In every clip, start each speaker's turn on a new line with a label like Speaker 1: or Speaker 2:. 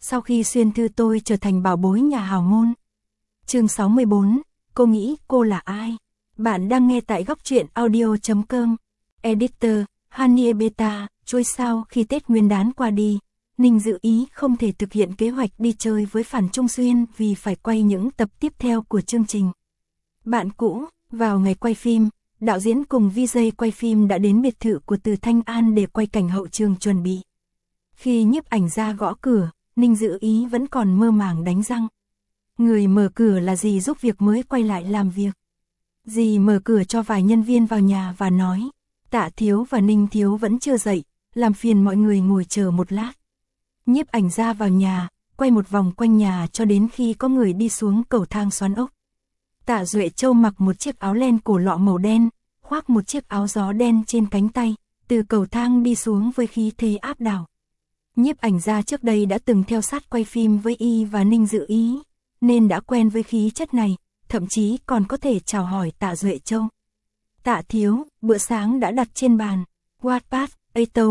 Speaker 1: sau khi xuyên thư tôi trở thành bảo bối nhà hào môn. Chương 64, cô nghĩ cô là ai? Bạn đang nghe tại góc truyện audio.com. Editor, Honey Beta, trôi sao khi Tết Nguyên đán qua đi, Ninh Dự Ý không thể thực hiện kế hoạch đi chơi với Phàn Trung Xuyên vì phải quay những tập tiếp theo của chương trình. Bạn cũ, vào ngày quay phim, đạo diễn cùng VJ quay phim đã đến biệt thự của Từ Thanh An để quay cảnh hậu trường chuẩn bị. Khi nhiếp ảnh gia gõ cửa, Ninh Dự Ý vẫn còn mơ màng đánh răng. Người mở cửa là dì giúp việc mới quay lại làm việc. Dì mở cửa cho vài nhân viên vào nhà và nói, Tạ Thiếu và Ninh Thiếu vẫn chưa dậy, làm phiền mọi người ngồi chờ một lát. Nhiếp ảnh gia vào nhà, quay một vòng quanh nhà cho đến khi có người đi xuống cầu thang xoắn ốc. Tạ Duệ Châu mặc một chiếc áo len cổ lọ màu đen, khoác một chiếc áo gió đen trên cánh tay, từ cầu thang đi xuống với khí thế áp đảo. Nhiếp ảnh gia trước đây đã từng theo sát quay phim với y và Ninh Dự Ý, nên đã quen với khí chất này, thậm chí còn có thể chào hỏi Tạ Duệ Châu. Tạ Thiếu, bữa sáng đã đặt trên bàn. Wattpad, Ato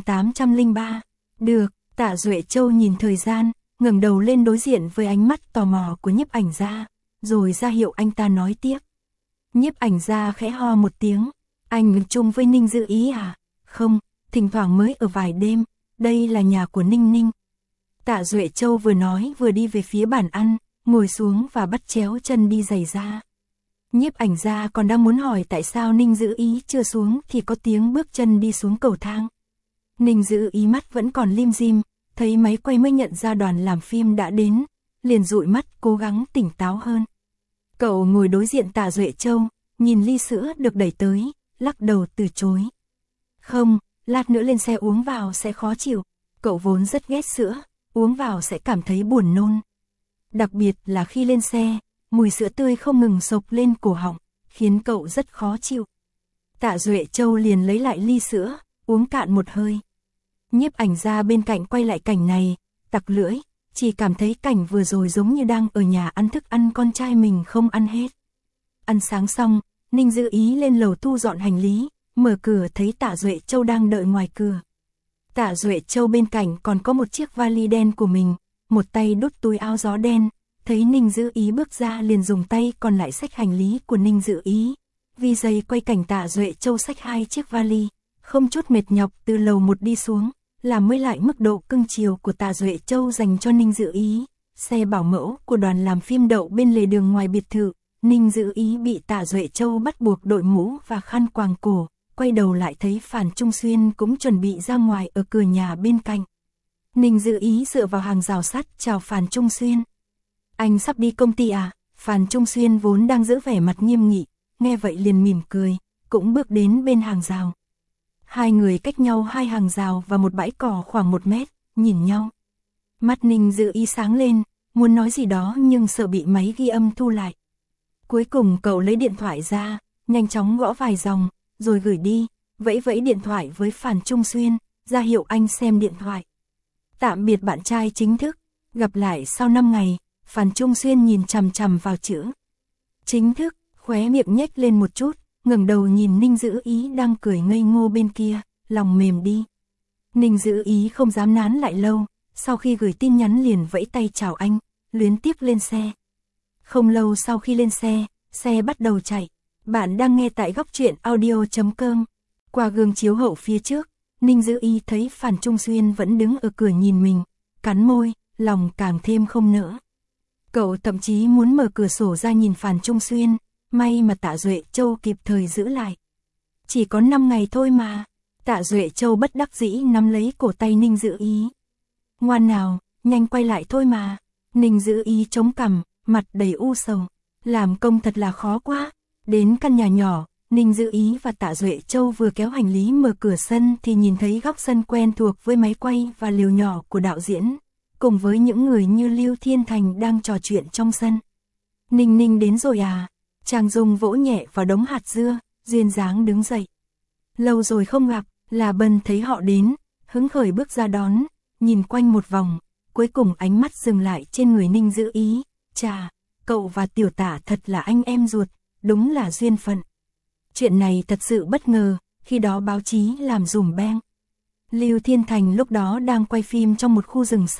Speaker 1: 1803. Được, Tạ Duệ Châu nhìn thời gian, ngẩng đầu lên đối diện với ánh mắt tò mò của nhiếp ảnh gia, rồi ra hiệu anh ta nói tiếp. Nhiếp ảnh gia khẽ ho một tiếng. Anh chung với Ninh Dự Ý à? Không, thỉnh thoảng mới ở vài đêm, đây là nhà của Ninh Ninh. Tạ Duệ Châu vừa nói vừa đi về phía bàn ăn, ngồi xuống và bắt chéo chân đi giày ra. Nhiếp ảnh gia còn đang muốn hỏi tại sao Ninh Dự Ý chưa xuống thì có tiếng bước chân đi xuống cầu thang. Ninh Dự Ý mắt vẫn còn lim dim, thấy máy quay mới nhận ra đoàn làm phim đã đến, liền dụi mắt cố gắng tỉnh táo hơn. Cậu ngồi đối diện Tạ Duệ Châu, nhìn ly sữa được đẩy tới, lắc đầu từ chối. Không, lát nữa lên xe uống vào sẽ khó chịu, cậu vốn rất ghét sữa, uống vào sẽ cảm thấy buồn nôn. Đặc biệt là khi lên xe, mùi sữa tươi không ngừng xộc lên cổ họng, khiến cậu rất khó chịu. Tạ Duệ Châu liền lấy lại ly sữa, uống cạn một hơi. Nhiếp ảnh gia bên cạnh quay lại cảnh này, tặc lưỡi, chỉ cảm thấy cảnh vừa rồi giống như đang ở nhà ăn thức ăn con trai mình không ăn hết. Ăn sáng xong, Ninh Dự Ý lên lầu thu dọn hành lý, mở cửa thấy Tạ Duệ Châu đang đợi ngoài cửa. Tạ Duệ Châu bên cạnh còn có một chiếc vali đen của mình, một tay đút túi áo gió đen, thấy Ninh Dự Ý bước ra liền dùng tay còn lại xách hành lý của Ninh Dự Ý. VJ quay cảnh Tạ Duệ Châu xách hai chiếc vali, không chút mệt nhọc từ lầu một đi xuống, làm mới lại mức độ cưng chiều của Tạ Duệ Châu dành cho Ninh Dự Ý. Xe bảo mẫu của đoàn làm phim đậu bên lề đường ngoài biệt thự, Ninh Dự Ý bị Tạ Duệ Châu bắt buộc đội mũ và khăn quàng cổ, quay đầu lại thấy Phàn Trung Xuyên cũng chuẩn bị ra ngoài ở cửa nhà bên cạnh. Ninh Dự Ý dựa vào hàng rào sắt chào Phàn Trung Xuyên. Anh sắp đi công ty à? Phàn Trung Xuyên vốn đang giữ vẻ mặt nghiêm nghị, nghe vậy liền mỉm cười, cũng bước đến bên hàng rào. Hai người cách nhau hai hàng rào và một bãi cỏ khoảng 1 mét, nhìn nhau. Mắt Ninh Dự Ý sáng lên, muốn nói gì đó nhưng sợ bị máy ghi âm thu lại. Cuối cùng cậu lấy điện thoại ra, nhanh chóng gõ vài dòng, rồi gửi đi, vẫy vẫy điện thoại với Phàn Trung Xuyên, ra hiệu anh xem điện thoại. Tạm biệt bạn trai chính thức, gặp lại sau 5 ngày, Phàn Trung Xuyên nhìn chằm chằm vào chữ chính thức, khóe miệng nhếch lên một chút, ngẩng đầu nhìn Ninh Dự Ý đang cười ngây ngô bên kia, lòng mềm đi. Ninh Dự Ý không dám nán lại lâu, sau khi gửi tin nhắn liền vẫy tay chào anh, luyến tiếc lên xe. Không lâu sau khi lên xe, xe bắt đầu chạy. Bạn đang nghe tại góc truyện audio.com. Qua gương chiếu hậu phía trước, Ninh Dự Ý thấy Phàn Trung Xuyên vẫn đứng ở cửa nhìn mình, cắn môi, lòng càng thêm không nỡ. Cậu thậm chí muốn mở cửa sổ ra nhìn Phàn Trung Xuyên, may mà Tạ Duệ Châu kịp thời giữ lại. Chỉ có 5 ngày thôi mà. Tạ Duệ Châu bất đắc dĩ nắm lấy cổ tay Ninh Dự Ý. Ngoan nào, nhanh quay lại thôi mà. Ninh Dự Ý chống cằm, mặt đầy u sầu. Làm công thật là khó quá. Đến căn nhà nhỏ, Ninh Dự Ý và Tạ Duệ Châu vừa kéo hành lý mở cửa sân thì nhìn thấy góc sân quen thuộc với máy quay và lều nhỏ của đạo diễn, cùng với những người như Lưu Thiên Thành đang trò chuyện trong sân. Ninh Ninh đến rồi à? Trang Dung vỗ nhẹ vào đống hạt dưa, duyên dáng đứng dậy. Lâu rồi không gặp, là Bân thấy họ đến, hứng khởi bước ra đón, nhìn quanh một vòng, cuối cùng ánh mắt dừng lại trên người Ninh Dự Ý. Chà, cậu và Tiểu Tả thật là anh em ruột, đúng là duyên phận. Chuyện này thật sự bất ngờ, khi đó báo chí làm dùm beng. Lưu Thiên Thành lúc đó đang quay phim trong một khu rừng sâu,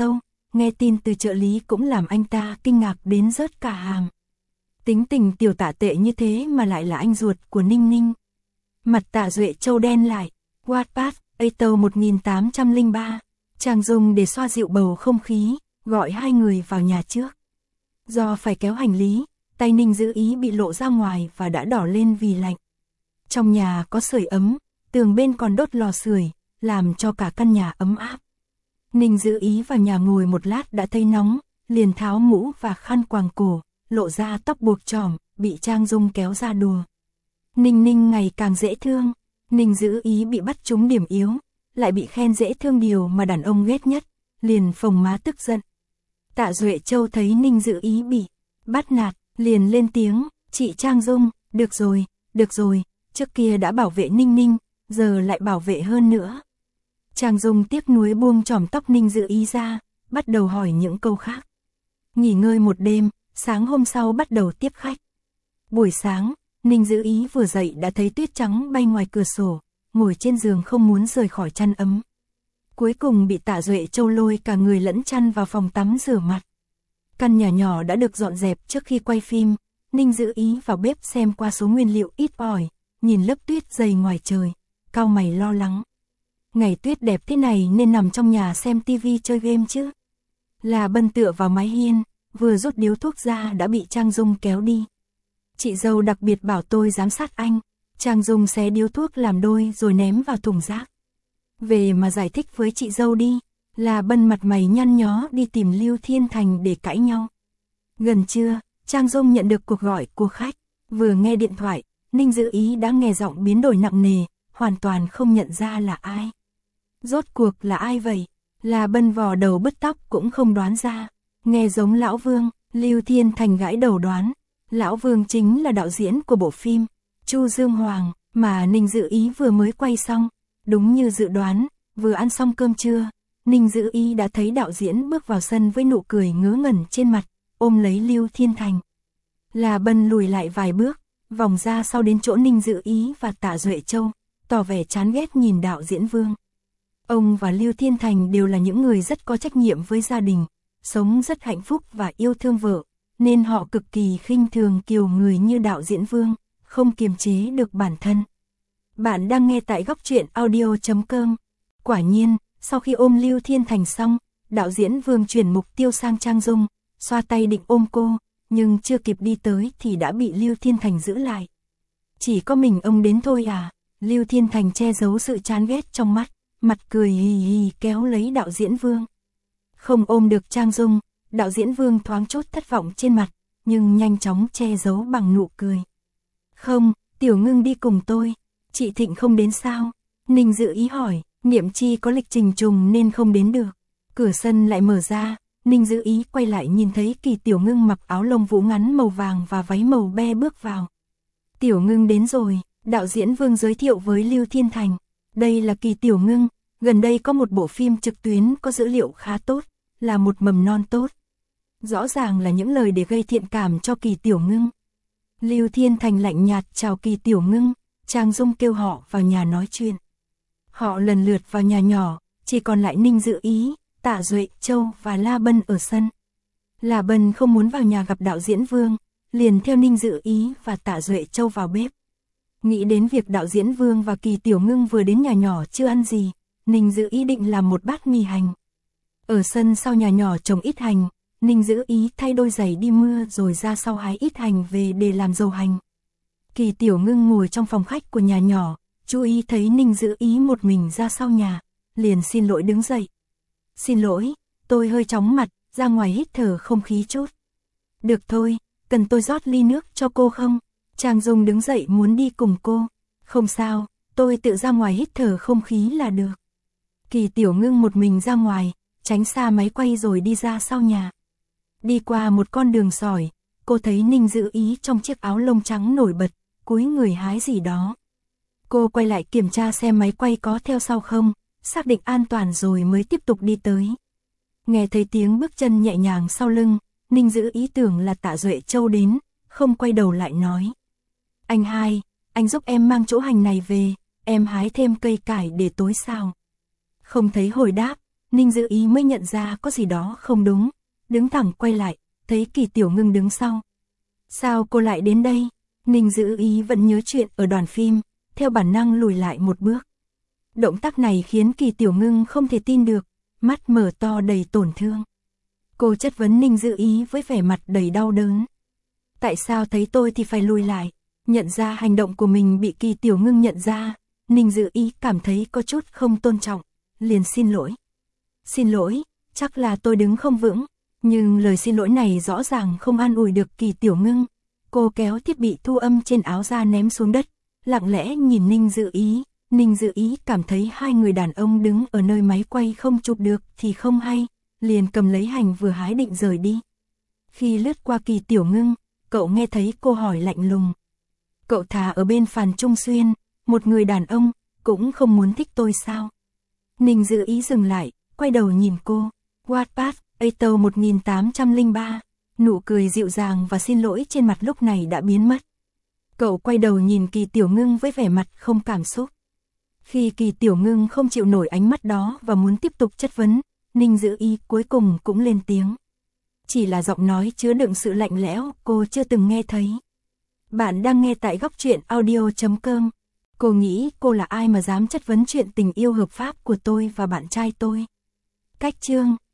Speaker 1: nghe tin từ trợ lý cũng làm anh ta kinh ngạc đến rớt cả hàm. Tính tình tiểu Tạ tệ như thế mà lại là anh ruột của Ninh Ninh. Mặt Tạ Duệ Châu đen lại. Wattpad, Ato 1803. Trang dùng để xoa dịu bầu không khí, gọi hai người vào nhà trước. Do phải kéo hành lý, tay Ninh Dữ Ý bị lộ ra ngoài và đã đỏ lên vì lạnh. Trong nhà có sưởi ấm, tường bên còn đốt lò sưởi, làm cho cả căn nhà ấm áp. Ninh Dữ Ý vào nhà ngồi một lát đã thấy nóng, liền tháo mũ và khăn quàng cổ, lộ ra tóc buộc chỏm, bị Trang Dung kéo ra đùa. Ninh Ninh ngày càng dễ thương, Ninh Dữ Ý bị bắt trúng điểm yếu, lại bị khen dễ thương điều mà đàn ông ghét nhất, liền phồng má tức giận. Tạ Duệ Châu thấy Ninh Dữ Ý bị bắt nạt, liền lên tiếng, chị Trang Dung, được rồi, trước kia đã bảo vệ Ninh Ninh, giờ lại bảo vệ hơn nữa. Trang Dung tiếc nuối buông chòm tóc Ninh Dữ Ý ra, bắt đầu hỏi những câu khác. Nghỉ ngơi một đêm, sáng hôm sau bắt đầu tiếp khách. Buổi sáng, Ninh Dữ Ý vừa dậy đã thấy tuyết trắng bay ngoài cửa sổ, ngồi trên giường không muốn rời khỏi chăn ấm. Cuối cùng bị Tạ Duệ Châu lôi cả người lẫn chăn vào phòng tắm rửa mặt. Căn nhà nhỏ đã được dọn dẹp trước khi quay phim, Ninh Dữ Ý vào bếp xem qua số nguyên liệu ít ỏi, nhìn lớp tuyết dày ngoài trời, cau mày lo lắng. Ngày tuyết đẹp thế này nên nằm trong nhà xem tivi chơi game chứ. Là Bân tựa vào mái hiên, vừa rút điếu thuốc ra đã bị Trang Dung kéo đi. Chị dâu đặc biệt bảo tôi giám sát anh. Trang Dung xé điếu thuốc làm đôi rồi ném vào thùng rác. Về mà giải thích với chị dâu đi. Là Bân mặt mày nhăn nhó đi tìm Lưu Thiên Thành để cãi nhau. Gần trưa, Trang Dung nhận được cuộc gọi của khách. Vừa nghe điện thoại, Ninh Dữ Ý đã nghe giọng biến đổi nặng nề, hoàn toàn không nhận ra là ai. Rốt cuộc là ai vậy? Là Bân vò đầu bứt tóc cũng không đoán ra. Nghe giống Lão Vương, Lưu Thiên Thành gãi đầu đoán. Lão Vương chính là đạo diễn của bộ phim Chu Dương Hoàng mà Ninh Dữ Ý vừa mới quay xong. Đúng như dự đoán, vừa ăn xong cơm trưa, Ninh Dữ Ý đã thấy đạo diễn bước vào sân với nụ cười ngớ ngẩn trên mặt, ôm lấy Lưu Thiên Thành. Là Bân lùi lại vài bước, vòng ra sau đến chỗ Ninh Dữ Ý và Tạ Duệ Châu, tỏ vẻ chán ghét nhìn đạo diễn Vương. Ông và Lưu Thiên Thành đều là những người rất có trách nhiệm với gia đình, sống rất hạnh phúc và yêu thương vợ, nên họ cực kỳ khinh thường kiểu người như đạo diễn Vương, không kiềm chế được bản thân. Bạn đang nghe tại góc truyện audio.com. Quả nhiên, sau khi ôm Lưu Thiên Thành xong, đạo diễn Vương chuyển mục tiêu sang Trang Dung, xoa tay định ôm cô, nhưng chưa kịp đi tới thì đã bị Lưu Thiên Thành giữ lại. Chỉ có mình ông đến thôi à? Lưu Thiên Thành che giấu sự chán ghét trong mắt, mặt cười hì hì kéo lấy đạo diễn Vương. Không ôm được Trang Dung, đạo diễn Vương thoáng chốt thất vọng trên mặt, nhưng nhanh chóng che giấu bằng nụ cười. Không, Tiểu Ngưng đi cùng tôi. Chị Thịnh không đến sao? Ninh Dữ Ý hỏi, Niệm Chi có lịch trình trùng nên không đến được. Cửa sân lại mở ra, Ninh Dữ Ý quay lại nhìn thấy Kỳ Tiểu Ngưng mặc áo lông vũ ngắn màu vàng và váy màu be bước vào. Tiểu Ngưng đến rồi, đạo diễn Vương giới thiệu với Lưu Thiên Thành. Đây là Kỳ Tiểu Ngưng, gần đây có một bộ phim trực tuyến có dữ liệu khá tốt, là một mầm non tốt. Rõ ràng là những lời để gây thiện cảm cho Kỳ Tiểu Ngưng. Lưu Thiên Thành lạnh nhạt chào Kỳ Tiểu Ngưng, Trang Dung kêu họ vào nhà nói chuyện. Họ lần lượt vào nhà nhỏ, chỉ còn lại Ninh Dữ Ý, Tạ Duệ Châu và La Bân ở sân. La Bân không muốn vào nhà gặp đạo diễn Vương, liền theo Ninh Dữ Ý và Tạ Duệ Châu vào bếp. Nghĩ đến việc đạo diễn Vương và Kỳ Tiểu Ngưng vừa đến nhà nhỏ chưa ăn gì, Ninh Dữ Ý định làm một bát mì hành. Ở sân sau nhà nhỏ trồng ít hành, Ninh Dữ Ý thay đôi giày đi mưa rồi ra sau hái ít hành về để làm dầu hành. Kỳ Tiểu Ngưng ngồi trong phòng khách của nhà nhỏ, chú ý thấy Ninh Dữ Ý một mình ra sau nhà, liền xin lỗi đứng dậy. Xin lỗi, tôi hơi chóng mặt, ra ngoài hít thở không khí chút. Được thôi, cần tôi rót ly nước cho cô không? Trang Dung đứng dậy muốn đi cùng cô. Không sao, tôi tự ra ngoài hít thở không khí là được. Kỳ Tiểu Ngưng một mình ra ngoài, tránh xa máy quay rồi đi ra sau nhà. Đi qua một con đường sỏi, cô thấy Ninh Dữ Ý trong chiếc áo lông trắng nổi bật, cúi người hái gì đó. Cô quay lại kiểm tra xem máy quay có theo sau không, xác định an toàn rồi mới tiếp tục đi tới. Nghe thấy tiếng bước chân nhẹ nhàng sau lưng, Ninh Dữ Ý tưởng là Tạ Duệ Châu đến, không quay đầu lại nói. Anh hai, anh giúp em mang chỗ hành này về, em hái thêm cây cải để tối sao. Không thấy hồi đáp, Ninh Dư Ý mới nhận ra có gì đó không đúng, đứng thẳng quay lại, thấy Kỳ Tiểu Ngưng đứng sau. Sao cô lại đến đây? Ninh Dư Ý vẫn nhớ chuyện ở đoàn phim, theo bản năng lùi lại một bước. Động tác này khiến Kỳ Tiểu Ngưng không thể tin được, mắt mở to đầy tổn thương. Cô chất vấn Ninh Dư Ý với vẻ mặt đầy đau đớn. Tại sao thấy tôi thì phải lùi lại? Nhận ra hành động của mình bị Kỳ Tiểu Ngưng nhận ra, Ninh Dư Ý cảm thấy có chút không tôn trọng, liền xin lỗi. Xin lỗi, chắc là tôi đứng không vững, nhưng lời xin lỗi này rõ ràng không an ủi được Kỳ Tiểu Ngưng. Cô kéo thiết bị thu âm trên áo ra ném xuống đất, lặng lẽ nhìn Ninh Dư Ý. Ninh Dư Ý cảm thấy hai người đàn ông đứng ở nơi máy quay không chụp được thì không hay, liền cầm lấy hành vừa hái định rời đi. Khi lướt qua Kỳ Tiểu Ngưng, cậu nghe thấy cô hỏi lạnh lùng. Cậu thà ở bên Phàn Trung Xuyên, một người đàn ông, cũng không muốn thích tôi sao? Ninh Dư Ý dừng lại, quay đầu nhìn cô. Wattpad, Ato 1803, nụ cười dịu dàng và xin lỗi trên mặt lúc này đã biến mất. Cậu quay đầu nhìn Kỳ Tiểu Ngưng với vẻ mặt không cảm xúc. Khi Kỳ Tiểu Ngưng không chịu nổi ánh mắt đó và muốn tiếp tục chất vấn, Ninh Dư Ý cuối cùng cũng lên tiếng. Chỉ là giọng nói chứa đựng sự lạnh lẽo, cô chưa từng nghe thấy. Bạn đang nghe tại góc truyện audio.com. Cô nghĩ cô là ai mà dám chất vấn chuyện tình yêu hợp pháp của tôi và bạn trai tôi? Cách chương